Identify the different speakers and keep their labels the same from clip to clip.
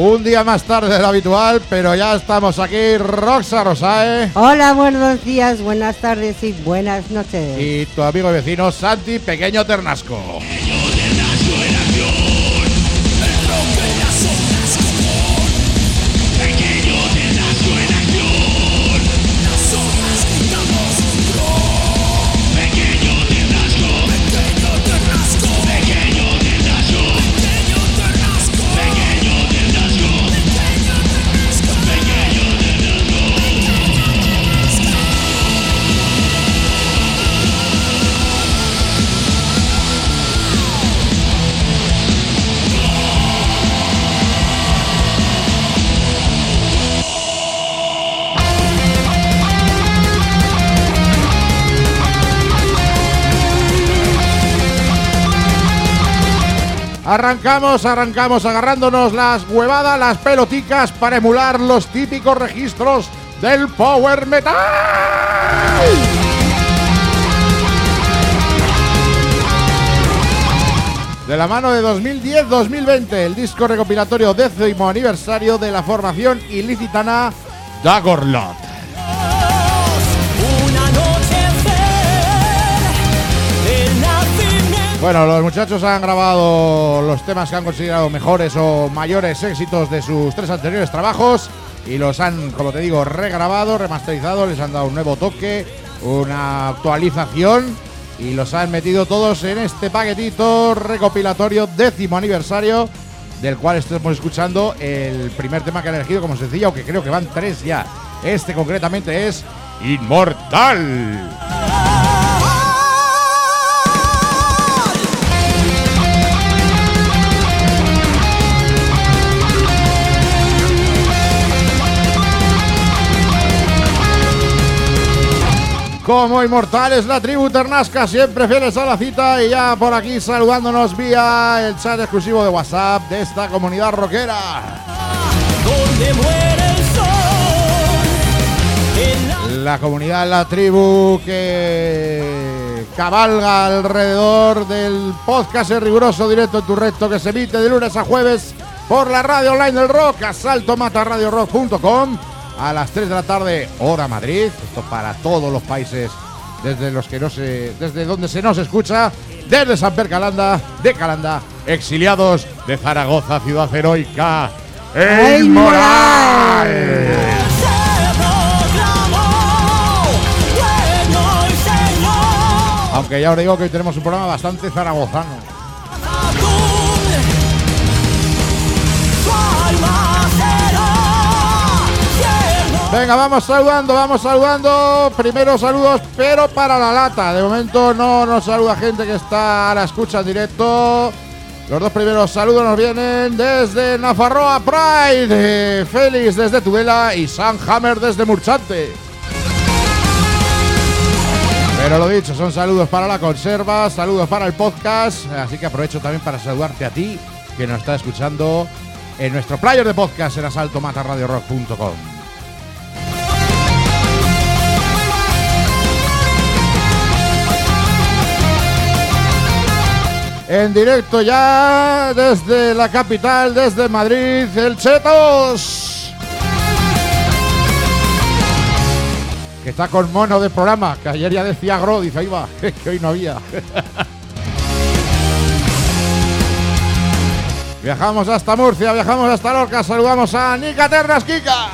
Speaker 1: Un día más tarde de lo habitual, pero ya estamos aquí, Roxa Rosae.
Speaker 2: Hola, buenos días, buenas tardes y buenas noches.
Speaker 1: Y tu amigo y vecino Santi Pequeño Ternasco. Arrancamos agarrándonos las huevadas, las peloticas para emular los típicos registros del Power Metal. De la mano de 2010-2020, el disco recopilatorio 10º aniversario de la formación ilicitana Dagorlot. Bueno, los muchachos han grabado los temas que han considerado mejores o mayores éxitos de sus 3 anteriores trabajos y los han, como te digo, regrabado, remasterizado, les han dado un nuevo toque, una actualización y los han metido todos en este paquetito recopilatorio 10º aniversario, del cual estamos escuchando el primer tema que han elegido como sencillo, aunque creo que van 3 ya. Este concretamente es Inmortal. Como inmortales, la tribu Ternasca, siempre fieles a la cita y ya por aquí saludándonos vía el chat exclusivo de WhatsApp de esta comunidad rockera. Donde muere el sol. La comunidad, la tribu que cabalga alrededor del podcast en riguroso directo en tu recto que se emite de lunes a jueves por la radio online del rock, asaltomataradiorock.com. A las 3 de la tarde, hora Madrid. Esto para todos los países desde donde se nos escucha, desde San Calanda, de Calanda, exiliados de Zaragoza, ciudad heroica e inmoral. Aunque ya os digo que hoy tenemos un programa bastante zaragozano. Venga, vamos saludando. Primero saludos, pero para la lata. De momento no nos saluda gente que está a la escucha en directo. Los 2 primeros saludos nos vienen desde Nafarroa Pride, Félix desde Tudela y Sam Hammer desde Murchante. Pero lo dicho, son saludos para la conserva, saludos para el podcast. Así que aprovecho también para saludarte a ti, que nos está escuchando en nuestro player de podcast en asaltomataradiorock.com. En directo ya desde la capital, desde Madrid, el Chetos, que está con mono de programa, que ayer ya decía Gro, dice ahí va, que hoy no había. Viajamos hasta Murcia, viajamos hasta Lorca, saludamos a Nica Ternasquica.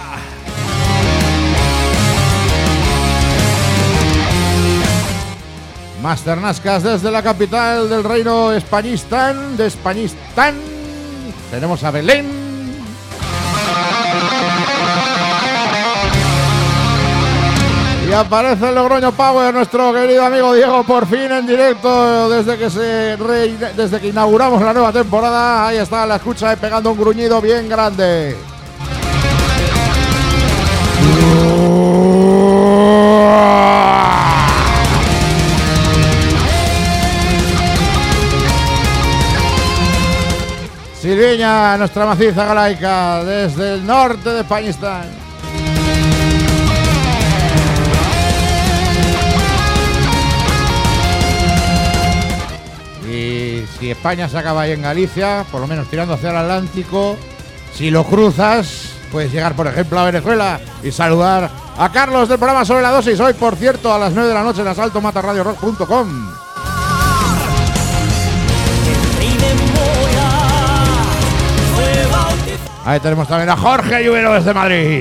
Speaker 1: Más Ternascas desde la capital del reino Españistán, de Españistán. Tenemos a Belén. Y aparece el Logroño Power, nuestro querido amigo Diego, por fin en directo desde que inauguramos la nueva temporada. Ahí está la escucha pegando un gruñido bien grande. Silviña, nuestra maciza galaica, desde el norte de Españistán. Y si España se acaba ahí en Galicia, por lo menos tirando hacia el Atlántico, Si lo cruzas, puedes llegar, por ejemplo, a Venezuela y saludar a Carlos del programa Sobre la Dosis. Hoy, por cierto, a las 9 de la noche en asaltomatarradiorock.com. Ahí tenemos también a Jorge Lluvero desde Madrid.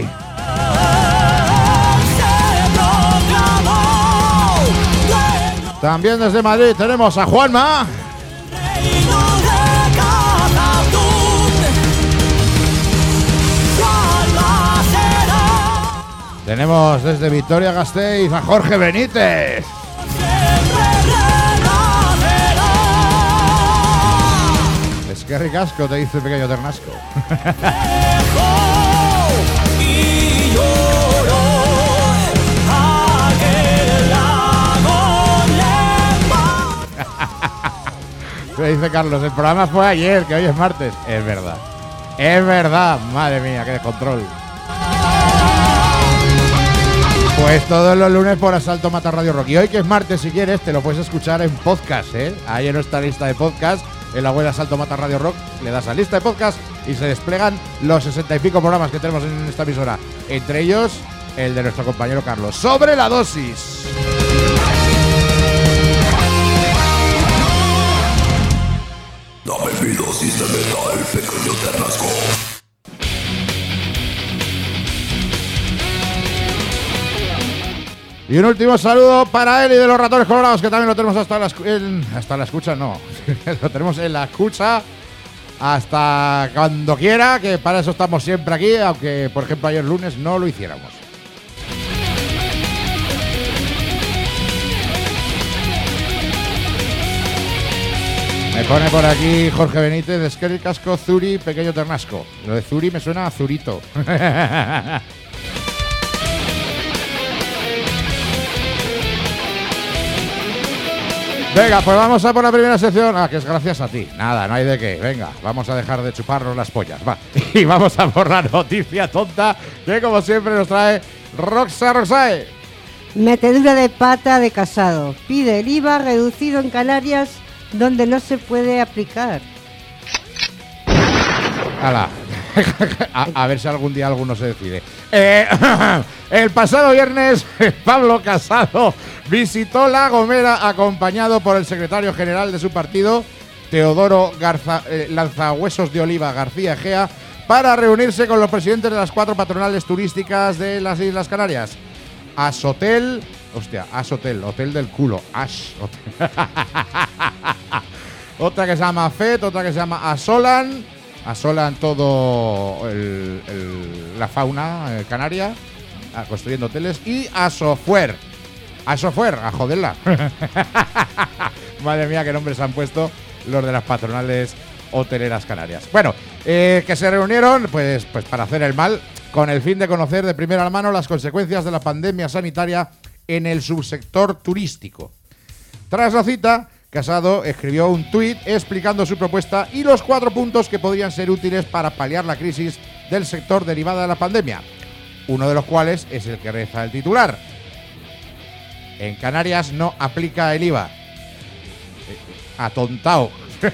Speaker 1: También desde Madrid tenemos a Juanma. Tenemos desde Vitoria-Gasteiz a Jorge Benítez. Es que ricasco, te dice el pequeño Ternasco. Me dice Carlos, el programa fue ayer, que hoy es martes. Es verdad, madre mía, qué descontrol. Pues todos los lunes por Asalto Mata Radio Rock. Y hoy, que es martes, si quieres, te lo puedes escuchar en podcast, ¿eh? Ahí en nuestra lista de podcast, en la web Asalto Mata Radio Rock, le das a lista de podcast y se desplegan los 60 y pico programas que tenemos en esta emisora. Entre ellos, el de nuestro compañero Carlos. Sobre la Dosis.
Speaker 3: Dame mi dosis de metal, pequeño Ternasco.
Speaker 1: Y un último saludo para Eli de los Ratones Colorados, que también lo tenemos hasta la escucha, no. Lo tenemos en la escucha hasta cuando quiera, que para eso estamos siempre aquí, aunque, por ejemplo, ayer lunes no lo hiciéramos. Me pone por aquí Jorge Benítez, Esquerri Casco, Zuri, pequeño Ternasco. Lo de Zuri me suena a Zurito. Venga, pues vamos a por la primera sección. Que es gracias a ti. Nada, no hay de qué. Venga, vamos a dejar de chuparnos las pollas. Va. Y vamos a por la noticia tonta que, como siempre, nos trae Roxae.
Speaker 2: Metedura de pata de Casado. Pide el IVA reducido en Canarias, donde no se puede aplicar.
Speaker 1: ¡Hala! A ver si algún día alguno se decide. El pasado viernes, Pablo Casado visitó La Gomera acompañado por el secretario general de su partido, Teodoro Lanzahuesos de Oliva García Egea, para reunirse con los presidentes de las 4 patronales turísticas de las Islas Canarias. Hotel del culo. Otra que se llama FET, otra que se llama Asolan. Asolan todo la fauna canaria, construyendo hoteles. Y Asofuer, a joderla. Madre mía, qué nombres han puesto los de las patronales hoteleras canarias. Bueno, que se reunieron pues para hacer el mal, con el fin de conocer de primera mano las consecuencias de la pandemia sanitaria en el subsector turístico. Tras la cita, Casado escribió un tuit explicando su propuesta y los 4 puntos que podrían ser útiles para paliar la crisis del sector derivada de la pandemia, uno de los cuales es el que reza el titular. En Canarias no aplica el IVA. Atontao.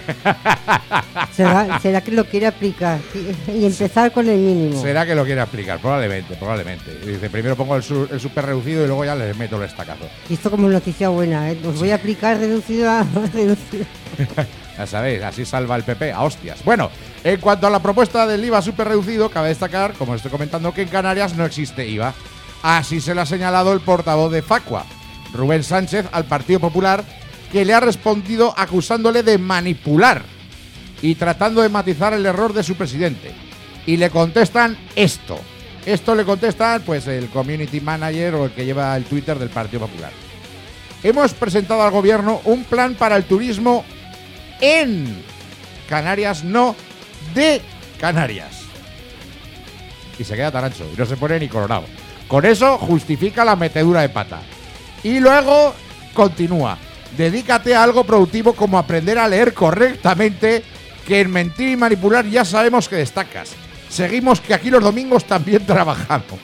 Speaker 2: ¿Será que lo quiere aplicar y empezar con el mínimo?
Speaker 1: Será que lo quiere aplicar, probablemente. Dice, primero pongo el súper reducido y luego ya les meto el estacazo.
Speaker 2: Y esto como noticia buena, ¿eh? Os voy a aplicar reducido a reducido.
Speaker 1: Ya sabéis, así salva el PP a hostias. Bueno, en cuanto a la propuesta del IVA súper reducido, cabe destacar, como estoy comentando, que en Canarias no existe IVA. Así se lo ha señalado el portavoz de Facua, Rubén Sánchez, al Partido Popular, que le ha respondido acusándole de manipular y tratando de matizar el error de su presidente. Y le contestan esto. Esto le contestan pues el community manager o el que lleva el Twitter del Partido Popular. Hemos presentado al gobierno un plan para el turismo en Canarias, no de Canarias. Y se queda tan ancho y no se pone ni colorado. Con eso justifica la metedura de pata. Y luego continúa. Dedícate a algo productivo como aprender a leer correctamente, que en mentir y manipular ya sabemos que destacas. Seguimos que aquí los domingos también trabajamos.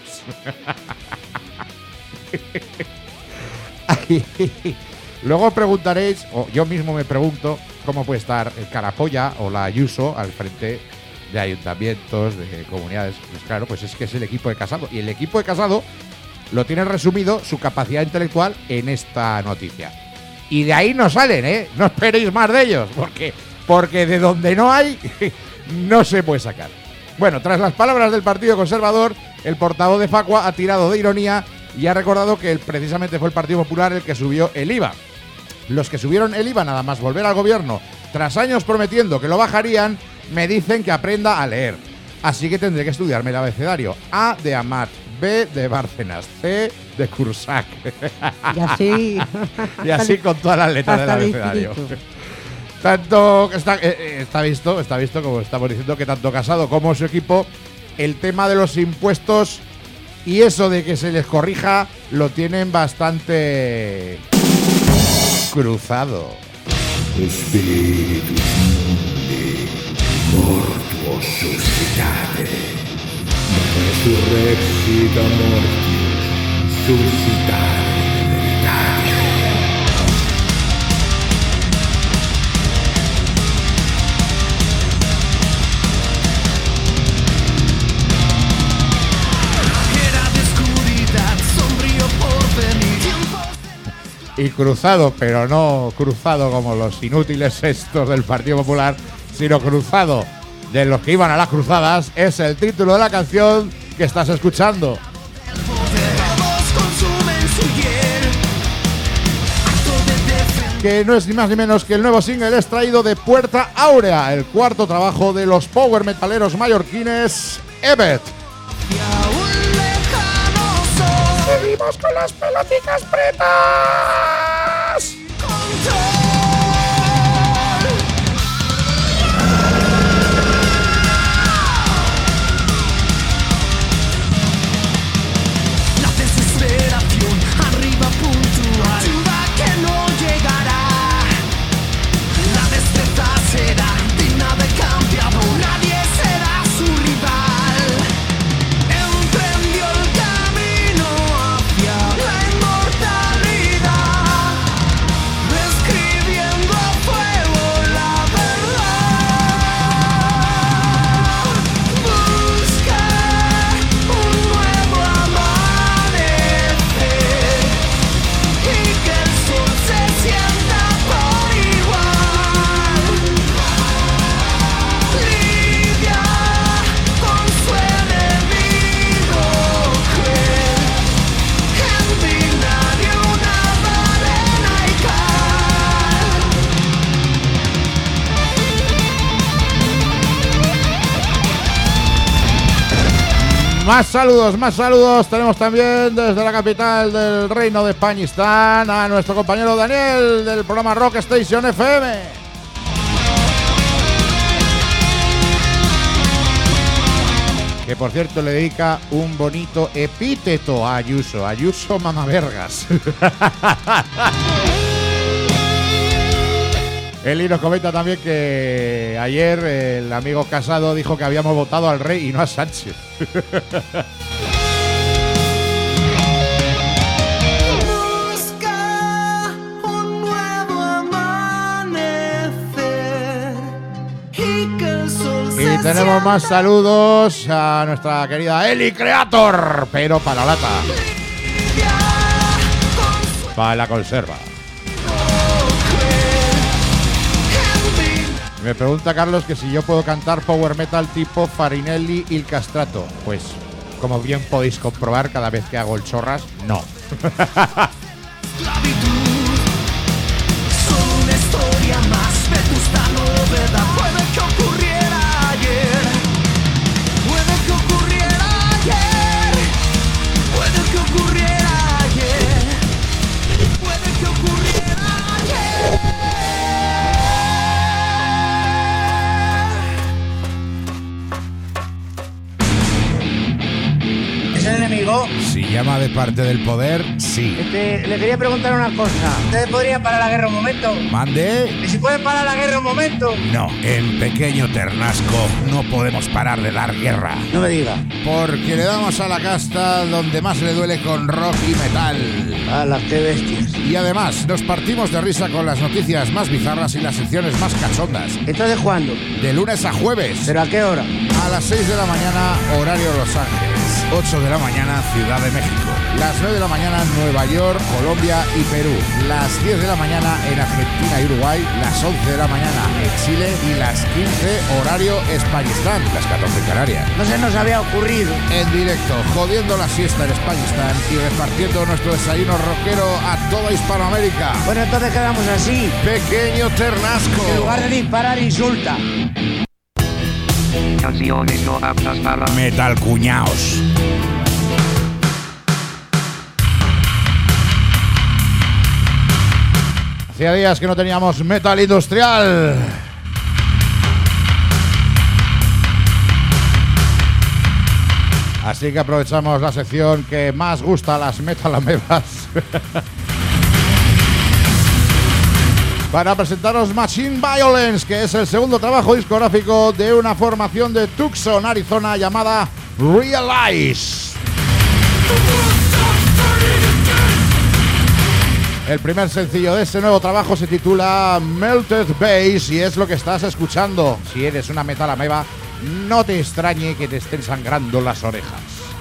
Speaker 1: Luego preguntaréis, o yo mismo me pregunto, cómo puede estar el Carapolla o la Ayuso al frente de ayuntamientos, de comunidades. Pues claro, pues es que es el equipo de Casado. Y el equipo de Casado lo tiene resumido su capacidad intelectual en esta noticia. Y de ahí no salen, ¿eh? No esperéis más de ellos, porque de donde no hay, no se puede sacar. Bueno, tras las palabras del Partido Conservador, el portavoz de Facua ha tirado de ironía y ha recordado que precisamente fue el Partido Popular el que subió el IVA. Los que subieron el IVA nada más volver al gobierno, tras años prometiendo que lo bajarían, me dicen que aprenda a leer. Así que tendré que estudiarme el abecedario. A de Amat, B de Bárcenas, C de Cursac. Y así con todas las letras del abecedario. Tanto está visto, como estamos diciendo, que tanto Casado como su equipo, el tema de los impuestos y eso de que se les corrija lo tienen bastante cruzado.
Speaker 3: Spiritus mundi, mortuos suscitate, resurrexita mortius, suscitare veritate.
Speaker 1: Y cruzado, pero no cruzado como los inútiles estos del Partido Popular, sino cruzado de los que iban a las cruzadas, es el título de la canción que estás escuchando. Que no es ni más ni menos que el nuevo single extraído de Puerta Áurea, el cuarto trabajo de los power metaleros mallorquines Evet. ¡Seguimos con las peloticas pretas!
Speaker 4: La desesperación arriba puntual, duda que no llegará. La destreza será digna de campeón, nadie será su rival. Emprendió el camino hacia la inmortalidad, escribiendo a fuego la verdad. Busca un nuevo amanecer y que el sol se sienta por igual. Lidia con su enemigo cruel, en binario una balena y
Speaker 1: Más saludos. Tenemos también desde la capital del Reino de Españistán a nuestro compañero Daniel del programa Rock Station FM. Que por cierto le dedica un bonito epíteto a Ayuso. Ayuso mamavergas. Eli nos comenta también que ayer el amigo Casado dijo que habíamos votado al rey y no a Sánchez.
Speaker 4: busca un nuevo amanecer y que el sol se
Speaker 1: Y tenemos más saludos a nuestra querida Eli Creator, pero para la lata, para la conserva. Me pregunta Carlos que si yo puedo cantar power metal tipo Farinelli y el Castrato. Pues, como bien podéis comprobar cada vez que hago el chorras, no.
Speaker 4: esclavitud. Solo una historia más, vetusta novedad. Puede que ocurriera ayer, puede que ocurriera ayer, puede que ocurriera ayer, puede que ocurriera ayer.
Speaker 5: ¿Es el enemigo?
Speaker 1: Si llama de parte del poder, sí.
Speaker 5: Le quería preguntar una cosa. ¿Ustedes podrían parar la guerra un momento?
Speaker 1: ¿Mande?
Speaker 5: ¿Y si pueden parar la guerra un momento?
Speaker 1: No, en Pequeño Ternasco no podemos parar de dar guerra.
Speaker 5: No me diga.
Speaker 1: Porque le damos a la casta donde más le duele con rock y metal.
Speaker 5: ¡Hala, qué bestias!
Speaker 1: Y además nos partimos de risa con las noticias más bizarras y las secciones más cachondas.
Speaker 5: ¿Entonces cuándo?
Speaker 1: De lunes a jueves.
Speaker 5: ¿Pero a qué hora?
Speaker 1: A las 6 de la mañana, horario Los Ángeles. 8 de la mañana, Ciudad de México. Las 9 de la mañana, Nueva York, Colombia y Perú. Las 10 de la mañana en Argentina y Uruguay. Las 11 de la mañana en Chile. Y las 15, horario Españistán. Las 14 en Canarias.
Speaker 5: No se nos había ocurrido.
Speaker 1: En directo, jodiendo la siesta en Españistán y repartiendo nuestro desayuno rockero a toda Hispanoamérica.
Speaker 5: Bueno, entonces quedamos así.
Speaker 1: Pequeño Ternasco.
Speaker 5: En lugar de disparar, insulta.
Speaker 6: Canciones no aptas para
Speaker 1: Metal Cuñaos. Hacía días que no teníamos metal industrial. Así que aprovechamos la sección que más gusta a las metalamebas para presentaros Machine Violence, que es el segundo trabajo discográfico de una formación de Tucson, Arizona, llamada Realize. El primer sencillo de este nuevo trabajo se titula Melted Bass y es lo que estás escuchando. Si eres una metalameba, no te extrañe que te estén sangrando las orejas.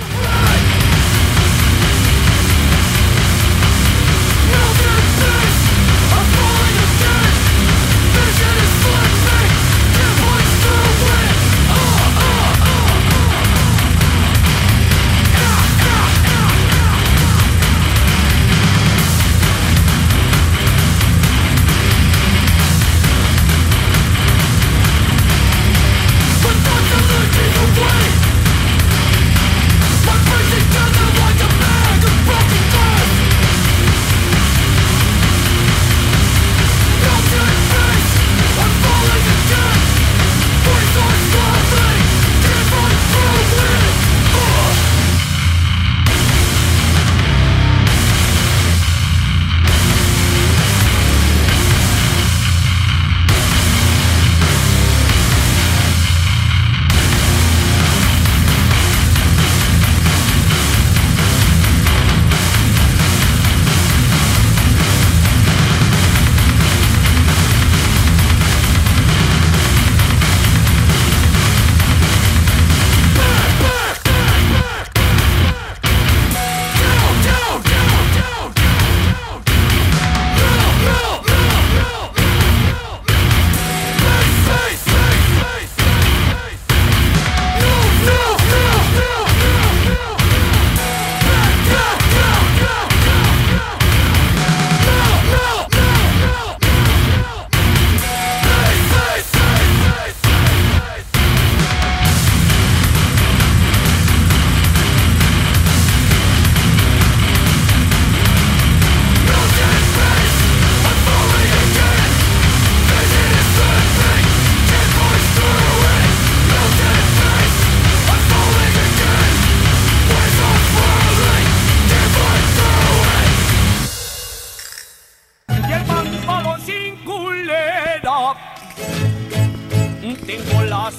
Speaker 7: Tengo las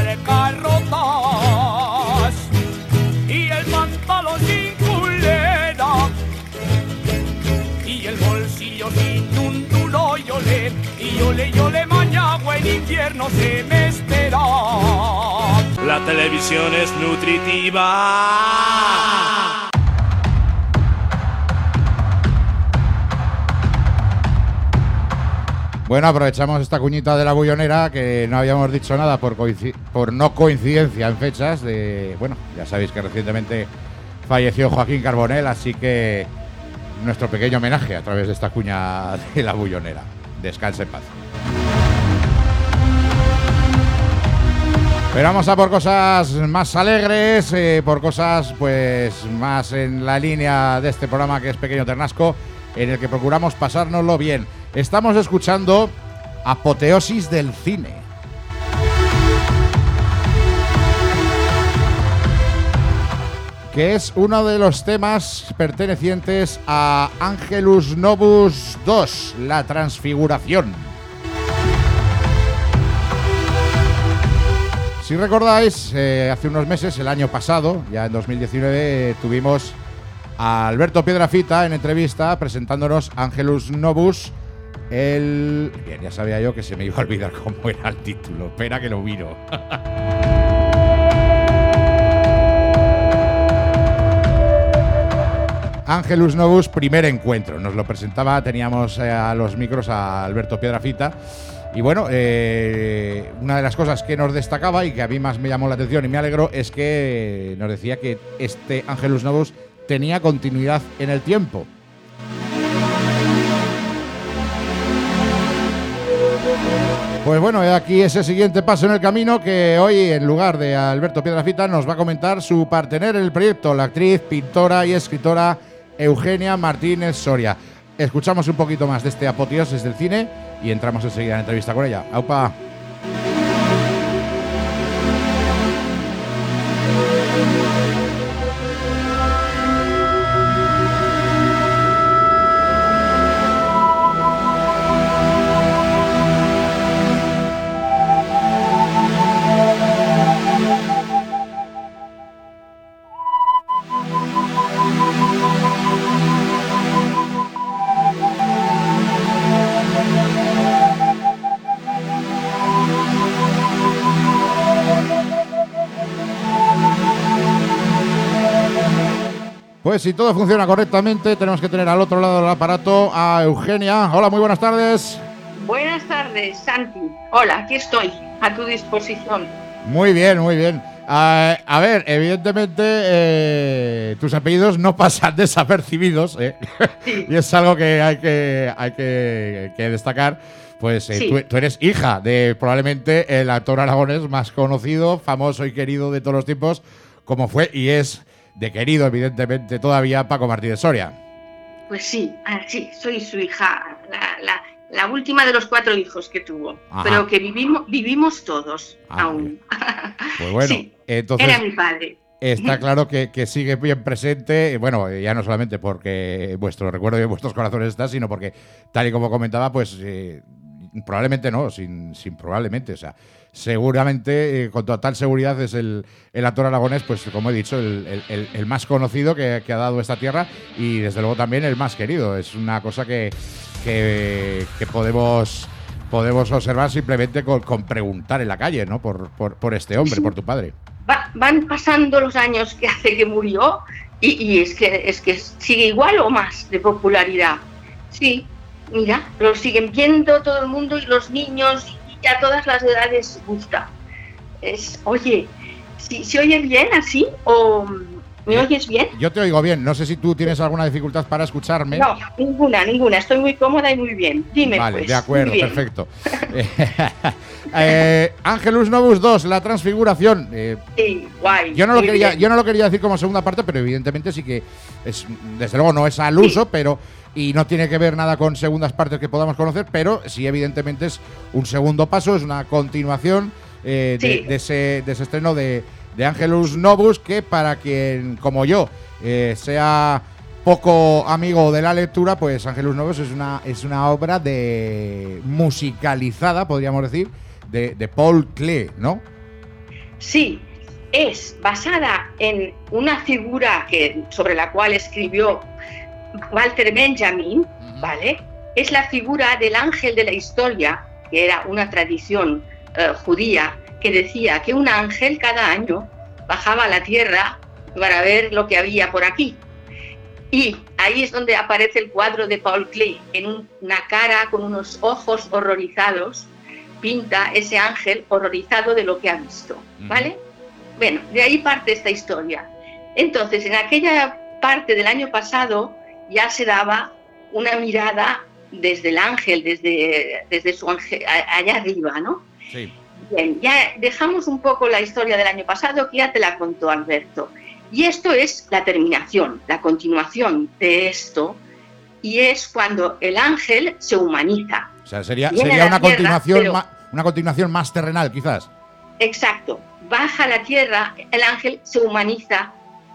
Speaker 7: abarcarrotas y el pantalón sin culera y el bolsillo sin un duro yole y yole mañana en invierno se me espera.
Speaker 8: La televisión es nutritiva.
Speaker 1: Bueno, aprovechamos esta cuñita de la bullonera, que no habíamos dicho nada por no coincidencia en fechas de... Bueno, ya sabéis que recientemente falleció Joaquín Carbonell, así que nuestro pequeño homenaje a través de esta cuña de la bullonera. Descanse en paz. Pero vamos a por cosas más alegres, por cosas pues más en la línea de este programa que es Pequeño Ternasco, en el que procuramos pasárnoslo bien. Estamos escuchando Apoteosis del Cine. que es uno de los temas pertenecientes a Angelus Novus 2, la transfiguración. Si recordáis, hace unos meses, el año pasado, ya en 2019, tuvimos a Alberto Piedrafita en entrevista presentándonos Angelus Novus. Bien, ya sabía yo que se me iba a olvidar cómo era el título. Espera que lo miro. Angelus Novus, primer encuentro. Nos lo presentaba, teníamos a los micros a Alberto Piedrafita. Y bueno, una de las cosas que nos destacaba y que a mí más me llamó la atención y me alegró es que nos decía que este Angelus Novus tenía continuidad en el tiempo. Pues bueno, aquí ese siguiente paso en el camino que hoy, en lugar de Alberto Piedrafita, nos va a comentar su partener en el proyecto, la actriz, pintora y escritora Eugenia Martínez Soria. Escuchamos un poquito más de este apoteosis del cine y entramos enseguida en entrevista con ella. ¡Aupa! Pues si todo funciona correctamente, tenemos que tener al otro lado del aparato a Eugenia. Hola, muy buenas tardes.
Speaker 9: Buenas tardes, Santi. Hola, aquí estoy, a tu disposición.
Speaker 1: Muy bien, muy bien. A ver, evidentemente tus apellidos no pasan desapercibidos, sí. Y es algo que hay que destacar. Pues sí. Tú eres hija de probablemente el actor aragonés más conocido, famoso y querido de todos los tiempos, como fue y es de querido, evidentemente, todavía Paco Martínez Soria.
Speaker 9: Pues sí, soy su hija, la última de los 4 hijos que tuvo. Ajá. Pero que vivimos todos aún.
Speaker 1: Pues bueno,
Speaker 9: sí,
Speaker 1: entonces
Speaker 9: era mi padre.
Speaker 1: Está claro que sigue bien presente, bueno, ya no solamente porque vuestro recuerdo y en vuestros corazones está, sino porque, tal y como comentaba, pues probablemente no, sin probablemente, o sea, seguramente, con total seguridad, es el actor aragonés, pues como he dicho, el más conocido que ha dado esta tierra y desde luego también el más querido. Es una cosa que podemos observar simplemente con preguntar en la calle, ¿no? Por este hombre, por tu padre.
Speaker 9: Van pasando los años que hace que murió y es que sigue igual o más de popularidad. Sí, mira, lo siguen viendo todo el mundo y los niños y a todas las edades gusta. Oye, ¿se oye bien así o me oyes bien?
Speaker 1: Yo te oigo bien, no sé si tú tienes alguna dificultad para escucharme.
Speaker 9: No, ninguna, estoy muy cómoda y muy bien. Dime,
Speaker 1: vale,
Speaker 9: pues.
Speaker 1: De acuerdo, perfecto. Angelus Novus 2, la transfiguración.
Speaker 9: Sí, guay.
Speaker 1: Yo no lo quería decir como segunda parte, pero evidentemente sí que es, desde luego no es al uso, sí. Pero y no tiene que ver nada con segundas partes que podamos conocer, pero sí evidentemente es un segundo paso, es una continuación de ese estreno de Angelus Novus, que para quien como yo sea poco amigo de la lectura, pues Angelus Novus es una obra musicalizada, podríamos decir, de Paul Klee, ¿no?
Speaker 9: Sí, es basada en una figura sobre la cual escribió Walter Benjamin, ¿vale? Es la figura del ángel de la historia, que era una tradición judía, que decía que un ángel cada año bajaba a la tierra para ver lo que había por aquí. Y ahí es donde aparece el cuadro de Paul Klee, en una cara con unos ojos horrorizados, pinta ese ángel horrorizado de lo que ha visto, ¿vale? Bueno, de ahí parte esta historia. Entonces, en aquella parte del año pasado ya se daba una mirada desde el ángel, desde su ángel, allá arriba, ¿no?
Speaker 1: Sí.
Speaker 9: Bien, ya dejamos un poco la historia del año pasado, que ya te la contó Alberto. Y esto es la terminación, la continuación de esto, y es cuando el ángel se humaniza.
Speaker 1: O sea, sería una continuación más terrenal, quizás.
Speaker 9: Exacto. Baja a la tierra, el ángel se humaniza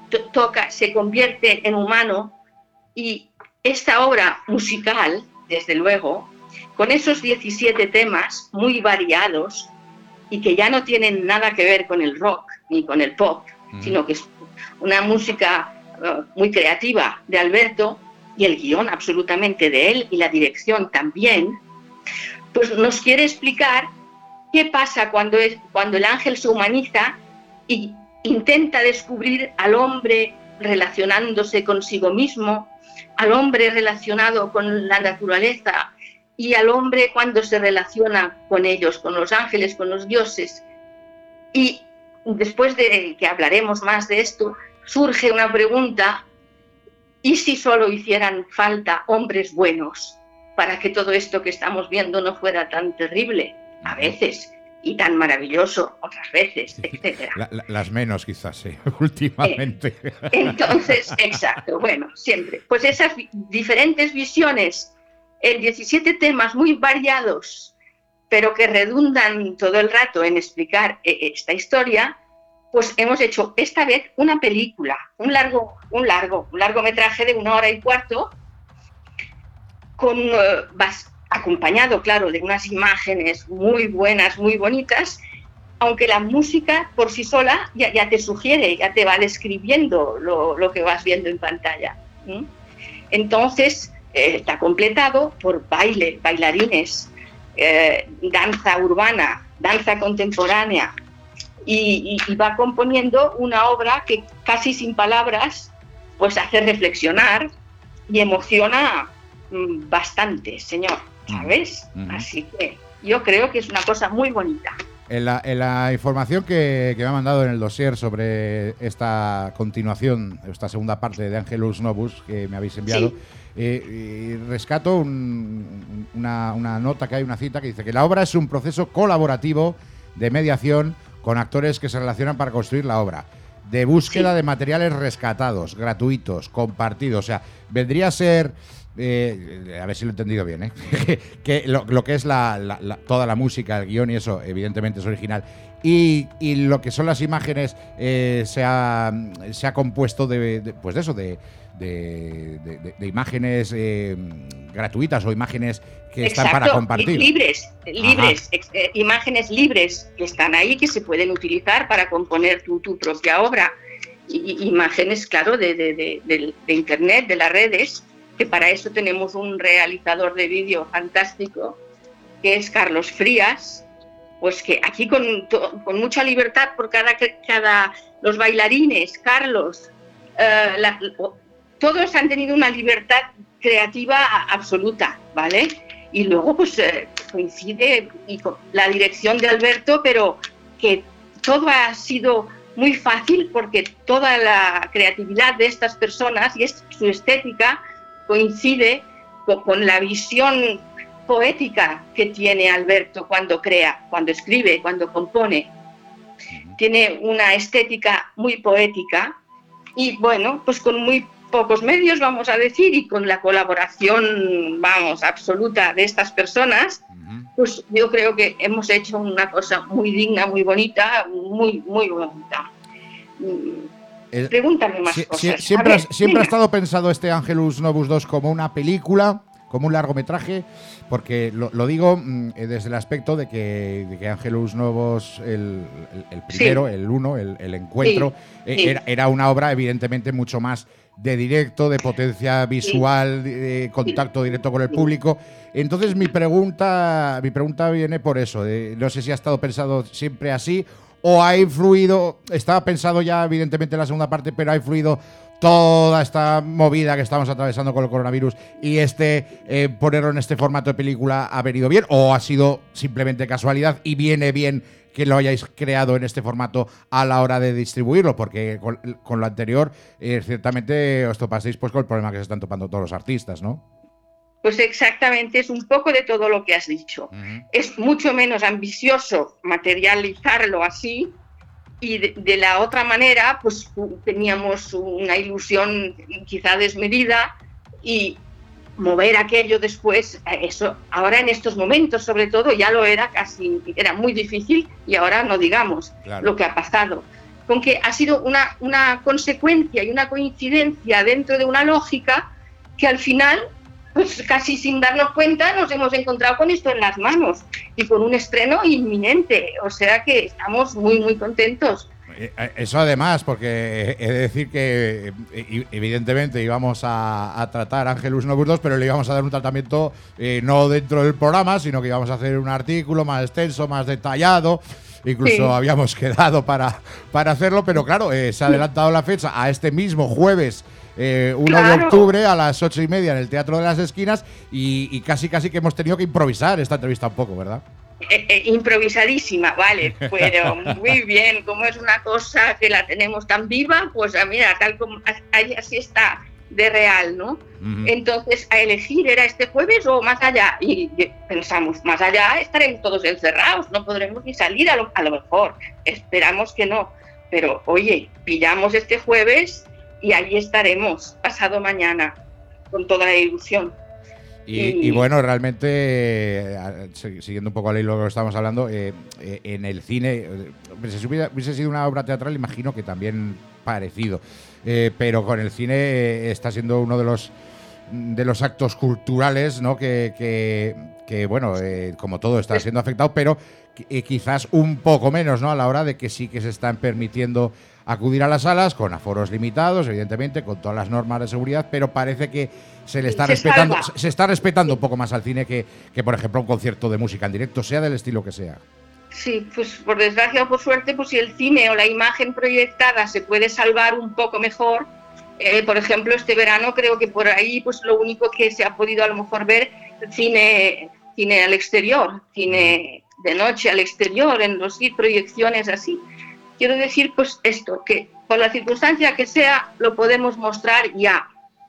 Speaker 9: toca, se convierte en humano, y esta obra musical, desde luego, con esos 17 temas muy variados y que ya no tienen nada que ver con el rock ni con el pop, sino que es una música muy creativa de Alberto, y el guión absolutamente de él y la dirección también, pues nos quiere explicar qué pasa cuando el ángel se humaniza y intenta descubrir al hombre relacionándose consigo mismo, al hombre relacionado con la naturaleza y al hombre cuando se relaciona con ellos, con los ángeles, con los dioses. Y después de que hablaremos más de esto, surge una pregunta: ¿y si solo hicieran falta hombres buenos para que todo esto que estamos viendo no fuera tan terrible a veces y tan maravilloso otras veces, etcétera?
Speaker 1: Las menos quizás, sí, últimamente.
Speaker 9: Entonces, exacto, bueno, siempre. Pues esas diferentes visiones en 17 temas muy variados, pero que redundan todo el rato en explicar esta historia, pues hemos hecho esta vez una película, un largometraje de 1 hora y cuarto, acompañado, claro, de unas imágenes muy buenas, muy bonitas, aunque la música por sí sola ya te sugiere, ya te va describiendo lo que vas viendo en pantalla. Entonces, está completado por bailarines, danza urbana, danza contemporánea, y va componiendo una obra que casi sin palabras pues hace reflexionar y emociona bastante, señor, ¿sabes? Así que yo creo que es una cosa muy bonita.
Speaker 1: En la información que me ha mandado en el dossier sobre esta continuación, esta segunda parte de Angelus Novus que me habéis enviado, rescato una nota que hay, una cita que dice que la obra es un proceso colaborativo de mediación con actores que se relacionan para construir la obra, de búsqueda de materiales rescatados, gratuitos, compartidos. O sea, vendría a ser, a ver si lo he entendido bien, que lo que es toda la música, el guión y eso, evidentemente es original. Y lo que son las imágenes se ha compuesto de imágenes gratuitas o imágenes que están para compartir.
Speaker 9: Libres, imágenes libres que están ahí, que se pueden utilizar para componer tu propia obra. Imágenes, claro, de Internet, de las redes, que para eso tenemos un realizador de vídeo fantástico, que es Carlos Frías, pues que aquí con mucha libertad por cada los bailarines, Carlos, todos han tenido una libertad creativa absoluta, ¿vale? Y luego pues coincide y con la dirección de Alberto, pero que todo ha sido muy fácil porque toda la creatividad de estas personas y su estética coincide con la visión poética que tiene Alberto cuando crea, cuando escribe, cuando compone. Tiene una estética muy poética y bueno, pues con muy pocos medios, vamos a decir, y con la colaboración, absoluta de estas personas, pues yo creo que hemos hecho una cosa muy digna, muy bonita, muy, muy bonita. Pregúntame más cosas.
Speaker 1: Siempre ha estado pensado este Angelus Novus 2 como una película, como un largometraje, porque lo digo desde el aspecto de que Angelus Novus, el primero, el uno, el encuentro, era una obra evidentemente mucho más de directo, de potencia visual, de contacto directo con el público. Entonces mi pregunta viene por eso. No sé si ha estado pensado siempre así o ha influido, estaba pensado ya evidentemente en la segunda parte, pero ha influido toda esta movida que estamos atravesando con el coronavirus y ponerlo en este formato de película ha venido bien, o ha sido simplemente casualidad y viene bien que lo hayáis creado en este formato a la hora de distribuirlo, porque con lo anterior ciertamente os topasteis pues con el problema que se están topando todos los artistas, ¿no?
Speaker 9: Pues exactamente, es un poco de todo lo que has dicho. Es mucho menos ambicioso materializarlo así, y de la otra manera pues teníamos una ilusión quizá desmedida y mover aquello después, eso ahora en estos momentos sobre todo ya lo era muy difícil, y ahora no digamos lo que ha pasado. con que ha sido una consecuencia y una coincidencia dentro de una lógica que al final, pues casi sin darnos cuenta, nos hemos encontrado con esto en las manos y con un estreno inminente. O sea que estamos muy, muy contentos.
Speaker 1: Eso además, porque he de decir que evidentemente íbamos a tratar Angelus Novus 2, pero le íbamos a dar un tratamiento no dentro del programa, sino que íbamos a hacer un artículo más extenso, más detallado. Incluso habíamos quedado para hacerlo, pero claro, se ha adelantado la fecha a este mismo jueves 1 de octubre a las 8:30 en el Teatro de las Esquinas y casi que hemos tenido que improvisar esta entrevista un poco, ¿verdad?
Speaker 9: Improvisadísima, vale, pero muy bien, como es una cosa que la tenemos tan viva, pues mira, tal como así está de real, ¿no? Uh-huh. Entonces, a elegir, ¿era este jueves o más allá? Y pensamos, más allá estaremos todos encerrados, no podremos ni salir a lo mejor, esperamos que no, pero oye, pillamos este jueves y allí estaremos pasado mañana, con toda la ilusión.
Speaker 1: Y bueno, realmente, siguiendo un poco al hilo de lo que estamos hablando, en el cine, si hubiese sido una obra teatral, imagino que también parecido, pero con el cine está siendo uno de los actos culturales, ¿no? que bueno, como todo está siendo afectado, pero quizás un poco menos, ¿no? A la hora de que sí que se están permitiendo acudir a las salas con aforos limitados, evidentemente, con todas las normas de seguridad, pero parece que se está respetando un poco más al cine que, por ejemplo, un concierto de música en directo, sea del estilo que sea.
Speaker 9: Sí, pues por desgracia o por suerte, pues si el cine o la imagen proyectada se puede salvar un poco mejor, por ejemplo, este verano creo que por ahí pues lo único que se ha podido a lo mejor ver, cine al exterior, cine de noche al exterior, en los proyecciones así. Quiero decir, pues esto, que por la circunstancia que sea, lo podemos mostrar ya.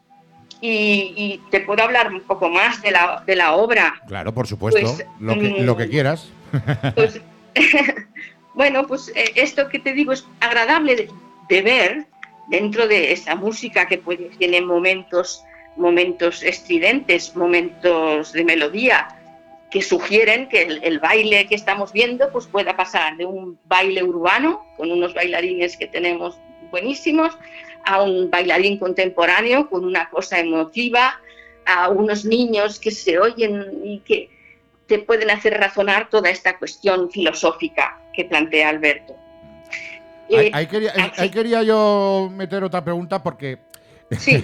Speaker 9: Y te puedo hablar un poco más de la obra.
Speaker 1: Claro, por supuesto, pues, lo que quieras.
Speaker 9: Pues, bueno, pues esto que te digo es agradable de ver dentro de esa música que tiene momentos estridentes, momentos de melodía, que sugieren que el baile que estamos viendo pues pueda pasar de un baile urbano, con unos bailarines que tenemos buenísimos, a un bailarín contemporáneo con una cosa emotiva, a unos niños que se oyen y que te pueden hacer razonar toda esta cuestión filosófica que plantea Alberto.
Speaker 1: Ahí quería yo meter otra pregunta porque...
Speaker 9: Sí.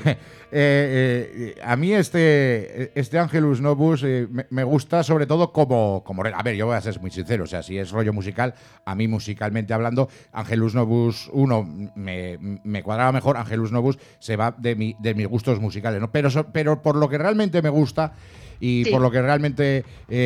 Speaker 1: A mí este Angelus Novus me gusta sobre todo como... A ver, yo voy a ser muy sincero, o sea, si es rollo musical, a mí musicalmente hablando, Angelus Novus 1 me cuadraba mejor, Angelus Novus se va de mis gustos musicales, ¿no? Pero por lo que realmente me gusta y por lo que realmente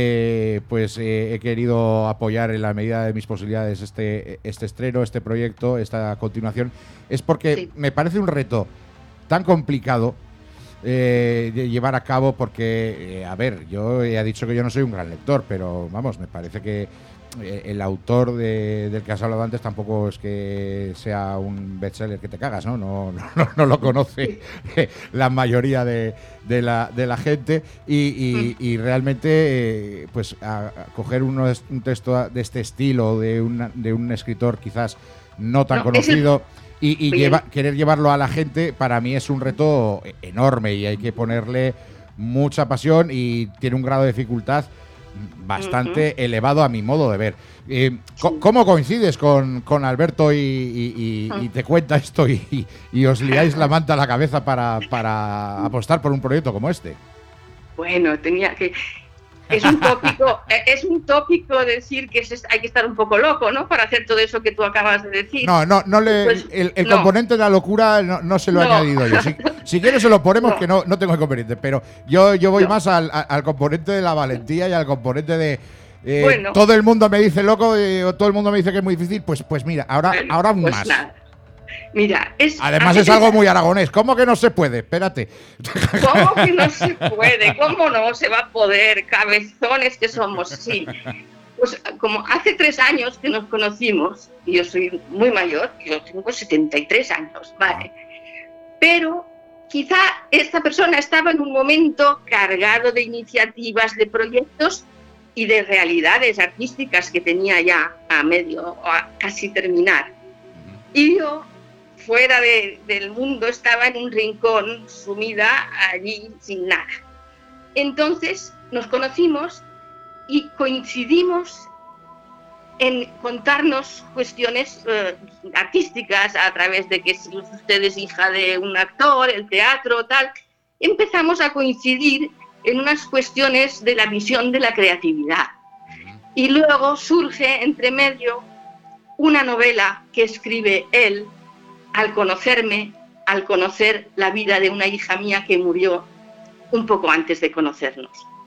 Speaker 1: he querido apoyar en la medida de mis posibilidades este estreno, este proyecto, esta continuación, es porque me parece un reto tan complicado de llevar a cabo porque, a ver, yo he dicho que yo no soy un gran lector, pero vamos, me parece que el autor del que has hablado antes tampoco es que sea un bestseller que te cagas, ¿no? No lo conoce la mayoría de la gente y realmente pues a coger un texto de este estilo de un escritor quizás no tan conocido y querer llevarlo a la gente, para mí es un reto enorme y hay que ponerle mucha pasión y tiene un grado de dificultad bastante elevado a mi modo de ver. ¿Cómo coincides con Alberto y te cuenta esto y os liáis la manta a la cabeza para apostar por un proyecto como este?
Speaker 9: Bueno, tenía que... Es un tópico decir que hay que estar un poco loco, ¿no? Para hacer todo eso que tú acabas de decir.
Speaker 1: El componente de la locura no se lo he añadido yo. Si quieres se lo ponemos, que no tengo inconveniente, pero yo voy más al componente de la valentía y al componente de todo el mundo me dice loco, todo el mundo me dice que es muy difícil, pues mira, ahora pues más. Nada.
Speaker 9: Mira,
Speaker 1: además es algo muy aragonés. ¿Cómo que no se puede? Espérate.
Speaker 9: ¿Cómo que no se puede? ¿Cómo no se va a poder? Cabezones que somos, sí. Pues como hace 3 años que nos conocimos, y yo soy muy mayor, yo tengo 73 años, ¿vale? Pero quizá esta persona estaba en un momento cargado de iniciativas, de proyectos y de realidades artísticas que tenía ya a casi terminar. Y yo, fuera del mundo, estaba en un rincón, sumida allí sin nada. Entonces nos conocimos y coincidimos en contarnos cuestiones artísticas a través de que si usted es hija de un actor, el teatro, tal. Empezamos a coincidir en unas cuestiones de la visión de la creatividad. Y luego surge entre medio una novela que escribe él al conocerme, al conocer la vida de una hija mía que murió un poco antes de conocernos.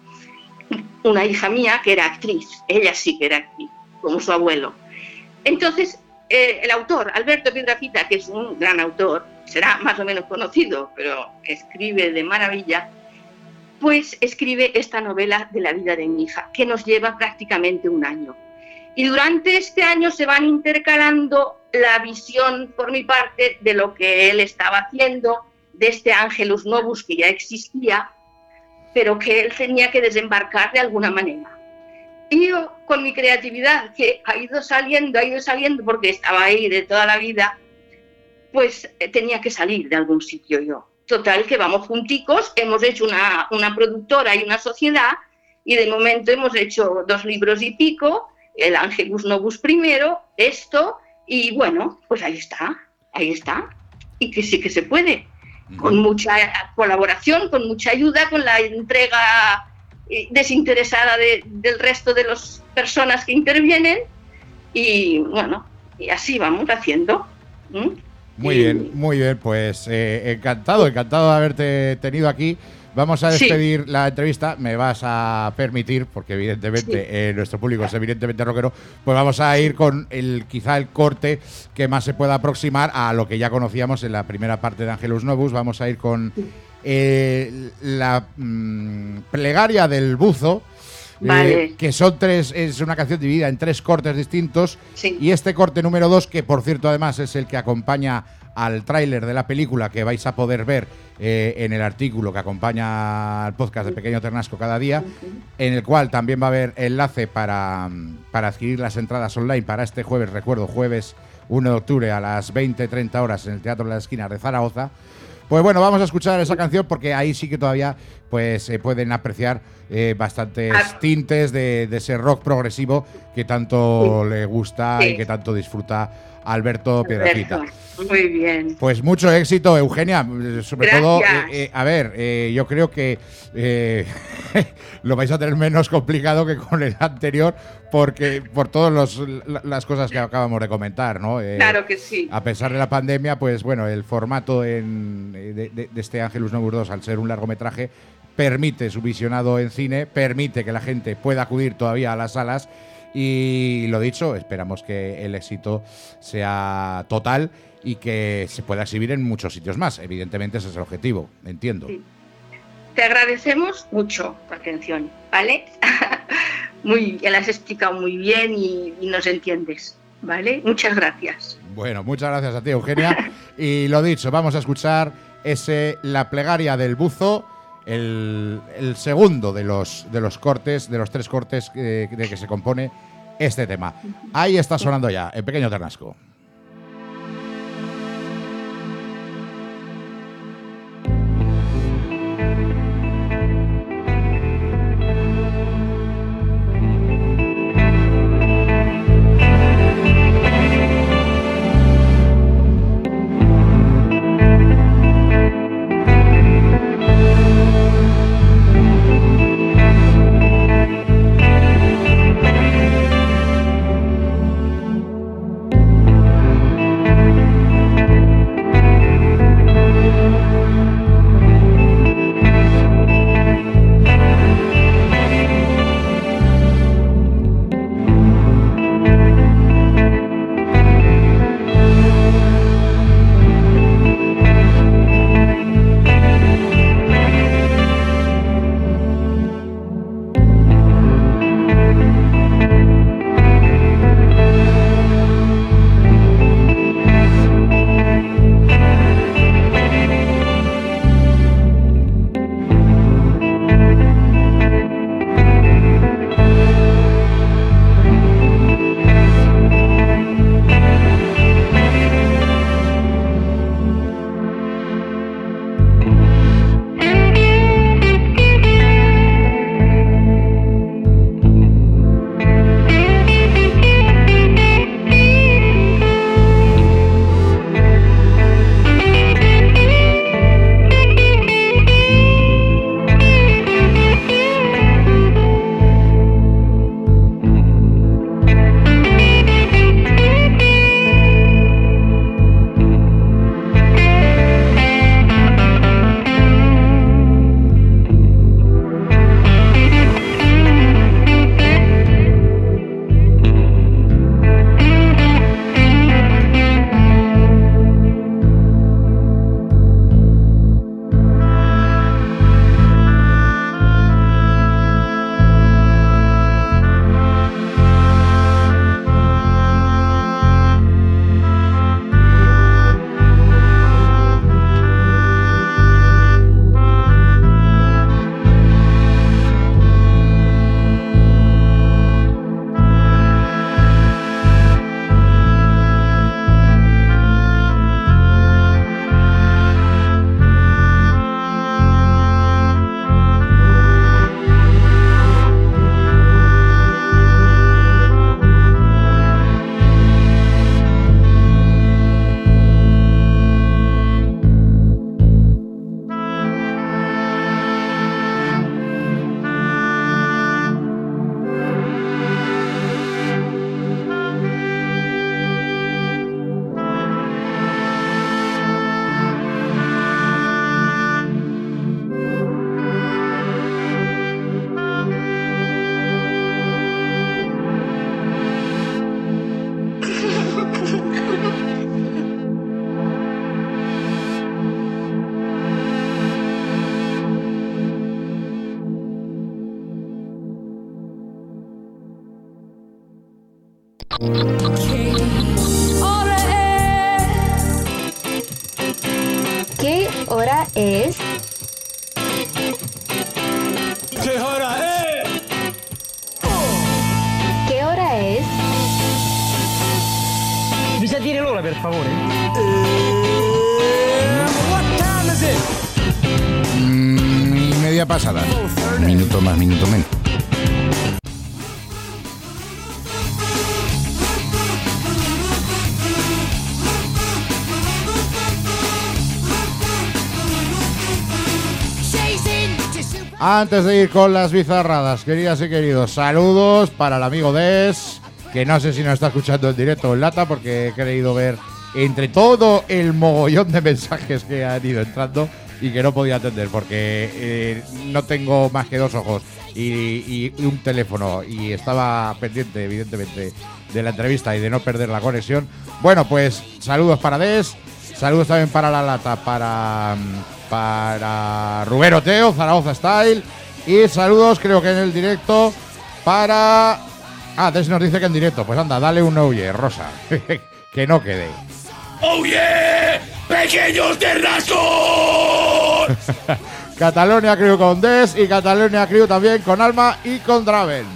Speaker 9: Una hija mía que era actriz, ella sí que era actriz, como su abuelo. Entonces, el autor, Alberto Piedrafita, que es un gran autor, será más o menos conocido, pero escribe de maravilla, pues escribe esta novela de la vida de mi hija, que nos lleva prácticamente un año. Y durante este año se van intercalando la visión, por mi parte, de lo que él estaba haciendo, de este Angelus Novus que ya existía, pero que él tenía que desembarcar de alguna manera. Y yo, con mi creatividad, que ha ido saliendo, porque estaba ahí de toda la vida, pues tenía que salir de algún sitio yo. Total, que vamos junticos, hemos hecho una productora y una sociedad, y de momento hemos hecho 2 libros y pico, el Angelus Novus primero, esto, y bueno, pues ahí está, y que sí que se puede, con mucha colaboración, con mucha ayuda, con la entrega desinteresada del resto de las personas que intervienen, y bueno, y así vamos haciendo.
Speaker 1: Muy bien, pues encantado de haberte tenido aquí. Vamos a despedir la entrevista, me vas a permitir, porque evidentemente nuestro público es evidentemente rockero, pues vamos a ir con quizá el corte que más se pueda aproximar a lo que ya conocíamos en la primera parte de Angelus Novus. Vamos a ir con la plegaria del buzo,
Speaker 9: vale.
Speaker 1: Que son 3, es una canción dividida en 3 cortes distintos, y este corte número 2, que por cierto además es el que acompaña al tráiler de la película que vais a poder ver en el artículo que acompaña al podcast de Pequeño Ternasco cada día, en el cual también va a haber enlace para adquirir las entradas online para este jueves, recuerdo, jueves 1 de octubre a las 20:30 horas en el Teatro de la Esquina de Zaragoza. Pues bueno, vamos a escuchar esa canción porque ahí sí que todavía pues se pueden apreciar bastantes tintes de ese rock progresivo que tanto le gusta y que tanto disfruta Alberto Piedrafita.
Speaker 9: Muy bien.
Speaker 1: Pues mucho éxito, Eugenia. Sobre
Speaker 9: Gracias.
Speaker 1: todo, yo creo que lo vais a tener menos complicado que con el anterior, porque por todas las cosas que acabamos de comentar, ¿no?
Speaker 9: Claro que sí.
Speaker 1: A pesar de la pandemia, pues bueno, el formato de este Angelus Novus 2, al ser un largometraje, permite su visionado en cine, permite que la gente pueda acudir todavía a las salas. Y lo dicho, esperamos que el éxito sea total y que se pueda exhibir en muchos sitios más. Evidentemente ese es el objetivo, entiendo. Sí.
Speaker 9: Te agradecemos mucho tu atención, ¿vale? Ya la has explicado muy bien y nos entiendes, ¿vale? Muchas gracias.
Speaker 1: Bueno, muchas gracias a ti, Eugenia. Y lo dicho, vamos a escuchar la plegaria del buzo, el segundo de los cortes, de los 3 cortes de que se compone este tema. Ahí está sonando ya, en Pequeño Ternasco.
Speaker 10: ¿Qué hora es?
Speaker 4: ¿Qué hora es?
Speaker 10: ¿Qué hora es?
Speaker 5: Mi sa dire l'ora, per favore?
Speaker 4: What time is it?
Speaker 1: Media pasada.
Speaker 3: Minuto más, minuto menos.
Speaker 1: Antes de ir con las bizarradas, queridas y queridos, saludos para el amigo Des, que no sé si nos está escuchando en directo o en lata, porque he creído ver entre todo el mogollón de mensajes que han ido entrando y que no podía atender, porque no tengo más que 2 ojos y un teléfono, y estaba pendiente, evidentemente, de la entrevista y de no perder la conexión. Bueno, pues saludos para Des, saludos también para la lata, para Rubén Oteo, Zaragoza Style, y saludos, creo que en el directo, para... Des nos dice que en directo, pues anda, dale un oye, Rosa, que no quede.
Speaker 8: ¡Oh yeah! ¡Pequeños terrascos!
Speaker 1: Catalonia Crew con Des y Catalonia Crew también con Alma y con Draven.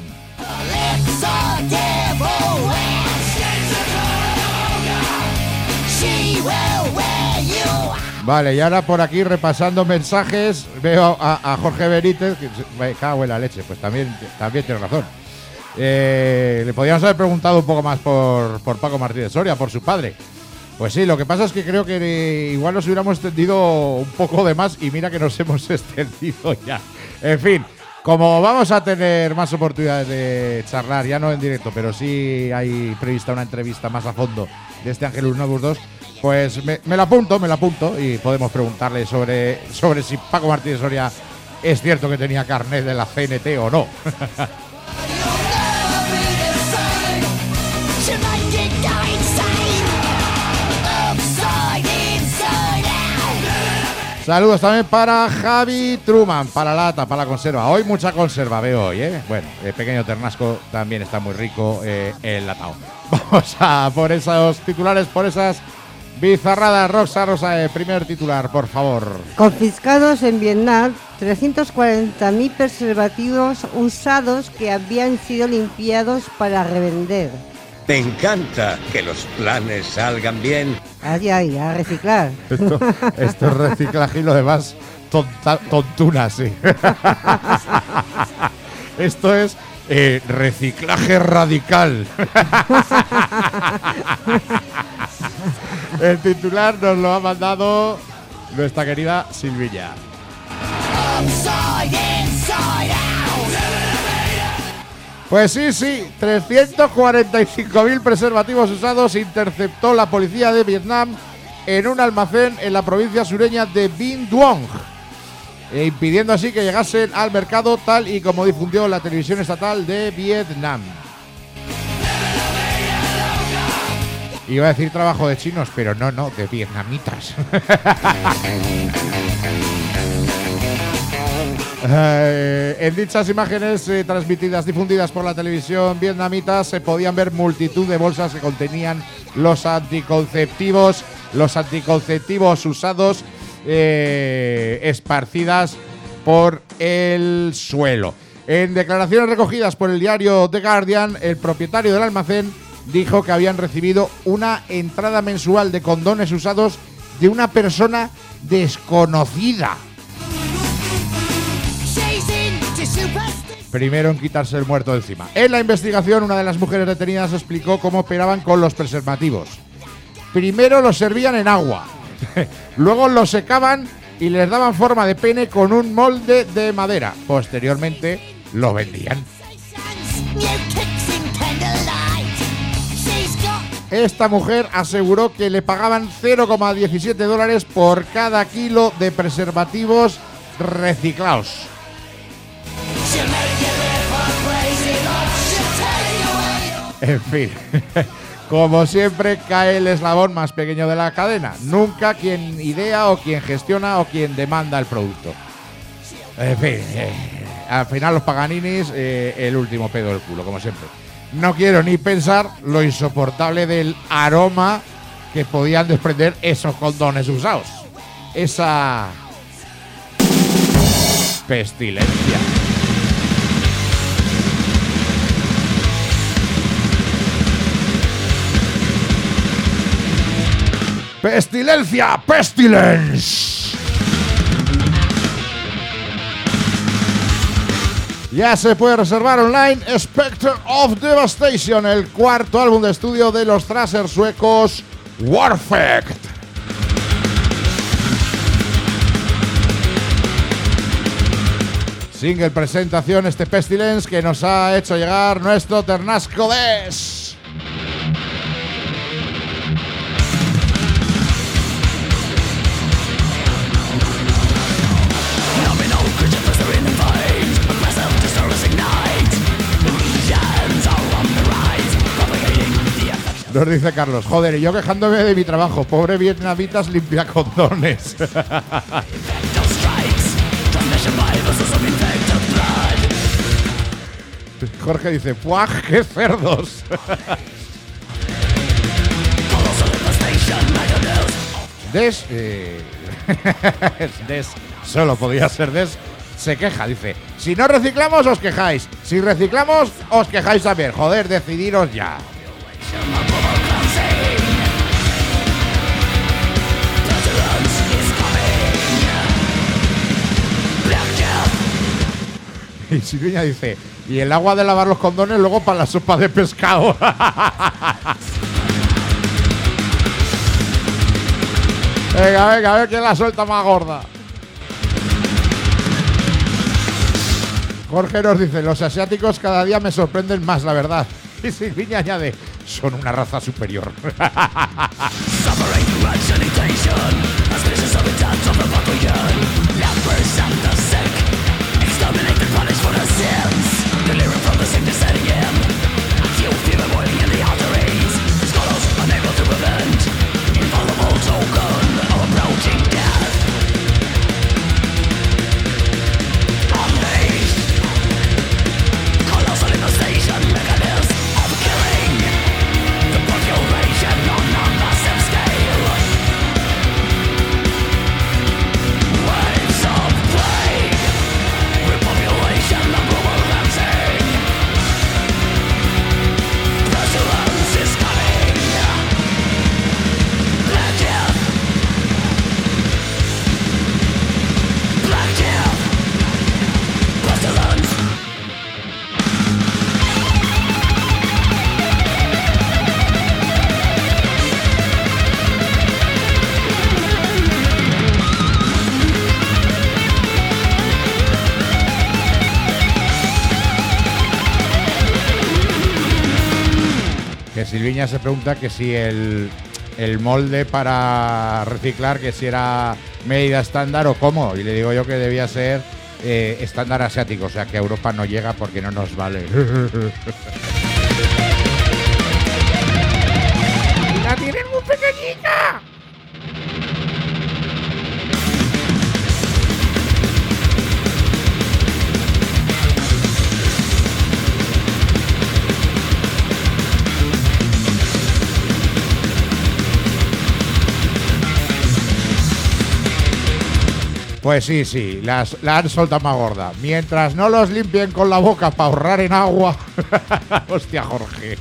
Speaker 1: Vale, y ahora por aquí repasando mensajes, veo a Jorge Benítez, que me cago en la leche, pues también tiene razón. Le podríamos haber preguntado un poco más por Paco Martínez Soria, por su padre. Pues sí, lo que pasa es que creo que igual nos hubiéramos extendido un poco de más, y mira que nos hemos extendido ya. En fin, como vamos a tener más oportunidades de charlar, ya no en directo, pero sí hay prevista una entrevista más a fondo de este Angelus Novus 2, pues me la apunto y podemos preguntarle sobre si Paco Martínez Soria es cierto que tenía carnet de la CNT o no. Saludos también para Javi Truman, para la lata, para la conserva. Hoy mucha conserva veo hoy, ¿eh? Bueno, el pequeño ternasco también está muy rico, enlatado. Vamos a por esos titulares, por esas bizarradas. Rosa, primer titular, por favor.
Speaker 2: Confiscados en Vietnam 340.000 preservativos usados que habían sido limpiados para revender.
Speaker 11: Me encanta que los planes salgan bien.
Speaker 2: A reciclar.
Speaker 1: Esto es reciclaje y lo demás tontuna, sí. Esto es reciclaje radical. El titular nos lo ha mandado nuestra querida Silvilla. Pues sí, 345.000 preservativos usados interceptó la policía de Vietnam en un almacén en la provincia sureña de Binh Duong, impidiendo así que llegasen al mercado, tal y como difundió la televisión estatal de Vietnam. Iba a decir trabajo de chinos, pero no, de vietnamitas. En dichas imágenes difundidas por la televisión vietnamita, se podían ver multitud de bolsas que contenían los anticonceptivos usados, esparcidas por el suelo. En declaraciones recogidas por el diario The Guardian, el propietario del almacén dijo que habían recibido una entrada mensual de condones usados de una persona desconocida. Primero en quitarse el muerto de encima. En la investigación, una de las mujeres detenidas explicó cómo operaban con los preservativos. Primero los servían en agua, luego los secaban y les daban forma de pene con un molde de madera. Posteriormente lo vendían. Esta mujer aseguró que le pagaban $0,17 por cada kilo de preservativos reciclados. En fin, como siempre, cae el eslabón más pequeño de la cadena. Nunca quien idea o quien gestiona o quien demanda el producto. En fin, al final los Paganinis, el último pedo del culo, como siempre. no quiero ni pensar lo insoportable del aroma que podían desprender esos condones usados. Esa pestilencia. Pestilencia, pestilence. Ya se puede reservar online Spectre of Devastation, el cuarto álbum de estudio de los thrashers suecos Warfect. Single presentación este Pestilence que nos ha hecho llegar nuestro Ternasco Des. Nos dice Carlos, joder, y yo quejándome de mi trabajo, pobre vietnamitas limpia condones. Jorge dice, ¡puaj, qué cerdos! Des, Des, solo podía ser Des, se queja, dice, si no reciclamos os quejáis, si reciclamos os quejáis también, joder, decidiros ya. Y Silvina dice, y el agua de lavar los condones luego para la sopa de pescado. Venga, a ver quién la suelta más gorda. Jorge nos dice, los asiáticos cada día me sorprenden más, la verdad. Y Silvina añade, son una raza superior. Silviña se pregunta que si el molde para reciclar, que si era medida estándar o cómo, y le digo yo que debía ser estándar asiático, o sea que a Europa no llega porque no nos vale. ¡La tienen muy pequeñita! Pues sí, la han soltado más gorda. Mientras no los limpien con la boca para ahorrar en agua. Hostia, Jorge.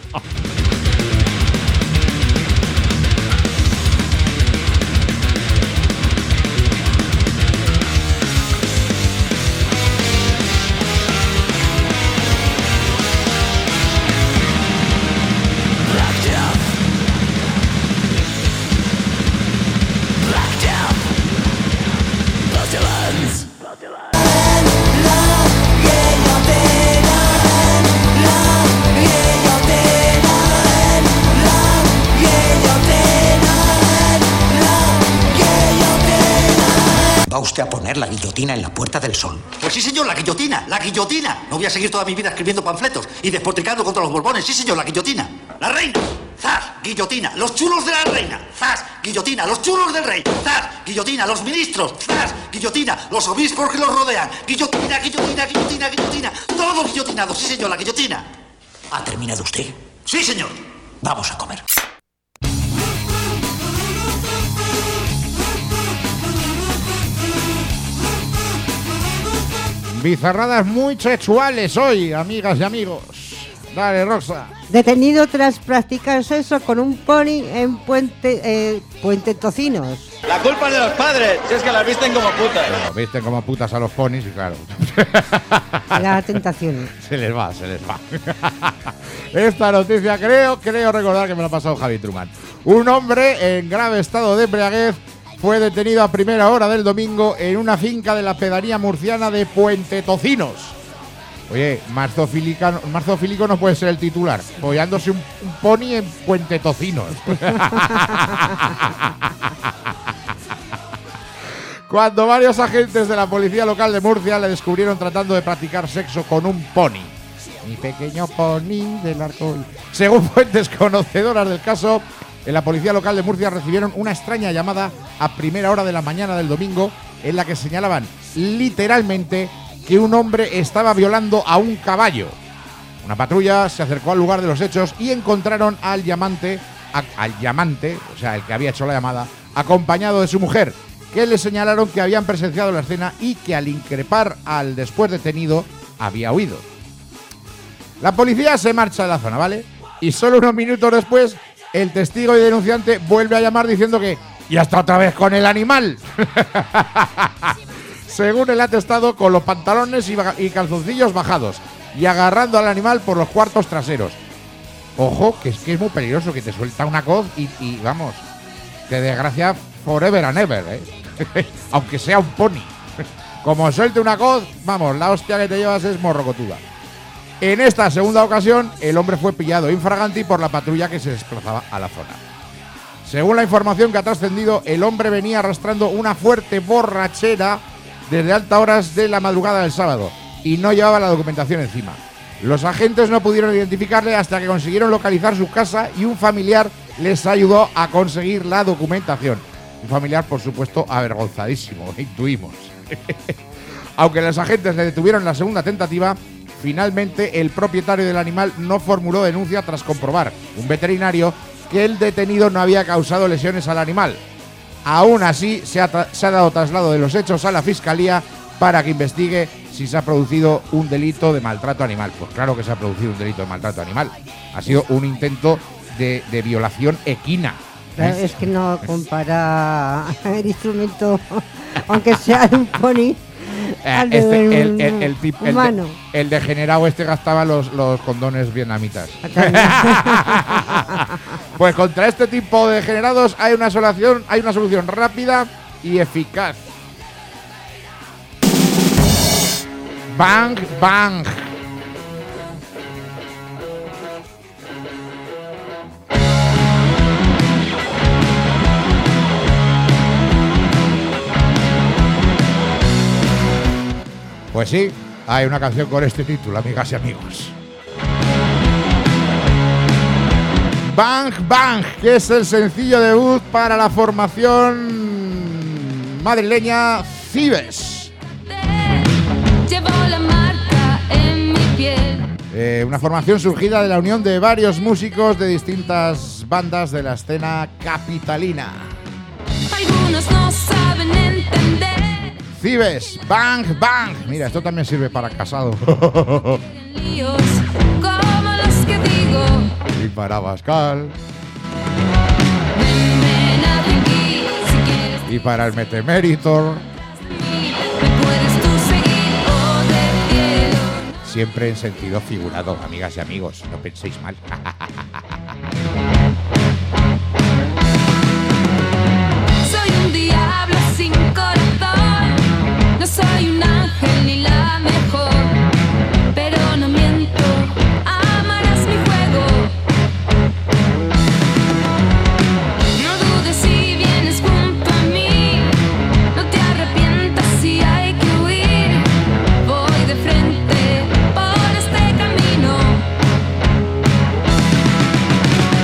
Speaker 12: usted a poner la guillotina en la Puerta del Sol?
Speaker 13: Pues sí, señor, la guillotina, la guillotina. No voy a seguir toda mi vida escribiendo panfletos y despotricando contra los Borbones. Sí, señor, la guillotina. La reina. ¡Zas! Guillotina. Los chulos de la reina. ¡Zas! Guillotina. Los chulos del rey. ¡Zas! Guillotina. Los ministros. ¡Zas! Guillotina. Los obispos que los rodean. Guillotina, guillotina, guillotina, guillotina. Todos guillotinados. Sí, señor, la guillotina.
Speaker 12: ¿Ha terminado usted?
Speaker 13: Sí, señor.
Speaker 12: Vamos a comer.
Speaker 1: Bizarradas muy sexuales hoy, amigas y amigos. Dale, Roxa.
Speaker 2: Detenido tras practicar sexo con un pony en Puente Tocinos.
Speaker 14: La culpa es de los padres, si es que las visten como putas.
Speaker 1: Bueno, visten como putas a los ponis y claro.
Speaker 2: La tentación.
Speaker 1: Se les va. Esta noticia creo recordar que me lo ha pasado Javi Truman. Un hombre en grave estado de embriaguez fue detenido a primera hora del domingo en una finca de la pedanía murciana de Puente Tocinos. Oye, más zoofílico no puede ser el titular. Follándose un pony en Puente Tocinos. Cuando varios agentes de la policía local de Murcia le descubrieron tratando de practicar sexo con un pony. Mi pequeño pony del arcoíris. Según fuentes conocedoras del caso, en la policía local de Murcia recibieron una extraña llamada a primera hora de la mañana del domingo en la que señalaban literalmente que un hombre estaba violando a un caballo. Una patrulla se acercó al lugar de los hechos y encontraron al llamante, o sea, el que había hecho la llamada, acompañado de su mujer, que le señalaron que habían presenciado la escena y que al increpar al después detenido había huido. La policía se marcha de la zona, ¿vale? Y solo unos minutos después, el testigo y denunciante vuelve a llamar diciendo que ya está otra vez con el animal. Según el atestado, con los pantalones y calzoncillos bajados y agarrando al animal por los cuartos traseros. Ojo, que es muy peligroso que te suelta una coz y vamos, te desgracia forever and ever, ¿eh? Aunque sea un pony. Como suelte una coz, vamos, la hostia que te llevas es morrocotuda. En esta segunda ocasión, el hombre fue pillado infraganti por la patrulla que se desplazaba a la zona. Según la información que ha trascendido, el hombre venía arrastrando una fuerte borrachera desde altas horas de la madrugada del sábado y no llevaba la documentación encima. Los agentes no pudieron identificarle hasta que consiguieron localizar su casa y un familiar les ayudó a conseguir la documentación. Un familiar, por supuesto, avergonzadísimo, intuimos. Aunque los agentes le detuvieron en la segunda tentativa, finalmente el propietario del animal no formuló denuncia tras comprobar un veterinario que el detenido no había causado lesiones al animal. Aún así, se ha dado traslado de los hechos a la Fiscalía para que investigue si se ha producido un delito de maltrato animal. Pues claro que se ha producido un delito de maltrato animal. Ha sido un intento de violación equina.
Speaker 2: Es que no compara el instrumento, aunque sea de un pony, al de un humano.
Speaker 1: El degenerado este gastaba los condones vietnamitas. Pues contra este tipo de degenerados hay una solución rápida y eficaz. Bang, bang. Pues sí, hay una canción con este título, amigas y amigos. Bang Bang, que es el sencillo debut para la formación madrileña Cibes.
Speaker 15: Llevo la marca en mi piel.
Speaker 1: Una formación surgida de la unión de varios músicos de distintas bandas de la escena capitalina.
Speaker 15: Algunos no saben entender.
Speaker 1: Cibes, Bang Bang. Mira, esto también sirve para casado.
Speaker 15: Líos como los que digo.
Speaker 1: Y para Pascal.
Speaker 15: Ven aquí, si quieres.
Speaker 1: Y para el Metemeritor.
Speaker 15: Me puedes tú seguir o te quiero.
Speaker 1: Siempre en sentido figurado, amigas y amigos. No penséis mal.
Speaker 15: Soy un diablo sin corazón. No soy un ángel ni la mejor, pero no miento, amarás mi juego. No dudes si vienes junto a mí, no te arrepientas si hay que huir. Voy de frente por este camino.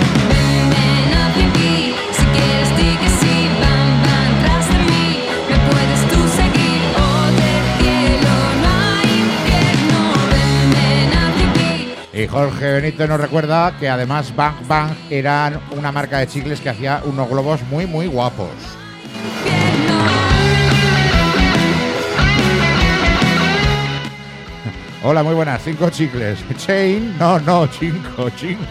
Speaker 15: Ven aquí, si quieres di que sí, van tras de mí. Me
Speaker 1: Y Jorge Benito nos recuerda que además Bang Bang eran una marca de chicles que hacía unos globos muy, muy guapos. Hola, muy buenas. 5 chicles. Chain. No, 5.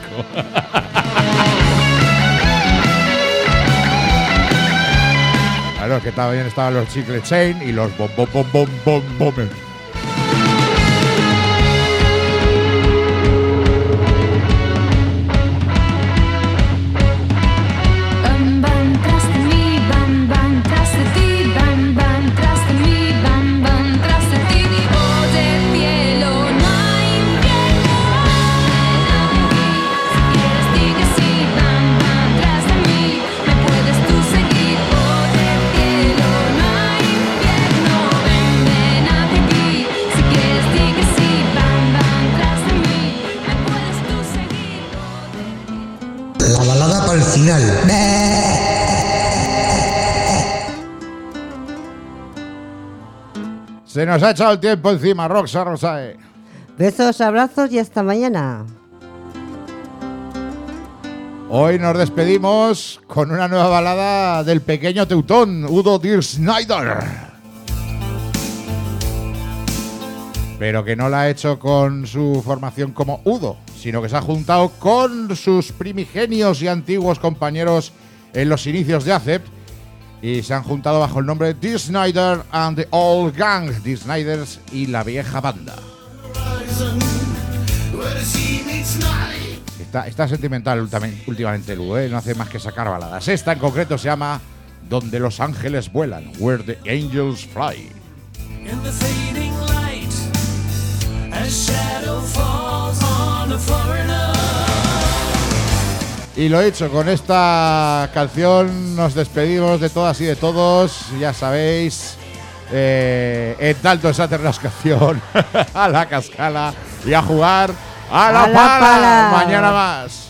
Speaker 1: Claro, que también estaban los chicles Chain y los bombers.
Speaker 16: Al final.
Speaker 1: Se nos ha echado el tiempo encima, Roxa Rosae.
Speaker 2: Besos, abrazos y hasta mañana.
Speaker 1: Hoy nos despedimos con una nueva balada del pequeño teutón, Udo Dirk Schneider. Pero que no la ha hecho con su formación como Udo, sino que se ha juntado con sus primigenios y antiguos compañeros en los inicios de ACEP y se han juntado bajo el nombre de Dirk Schneider and the Old Gang, Dirk Schneiders y la vieja banda. Está sentimental últimamente Lu, no hace más que sacar baladas. Esta en concreto se llama Donde los ángeles vuelan, Where the Angels Fly. Y lo dicho, con esta canción nos despedimos de todas y de todos. Ya sabéis, en tanto esa terrascación a la cascala y a jugar a la pala. Mañana más.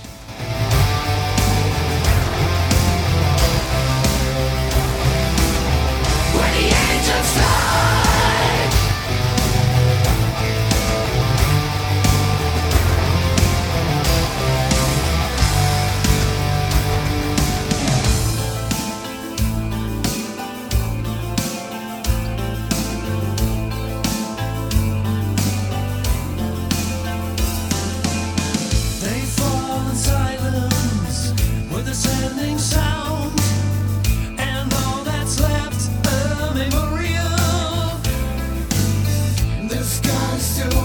Speaker 17: Still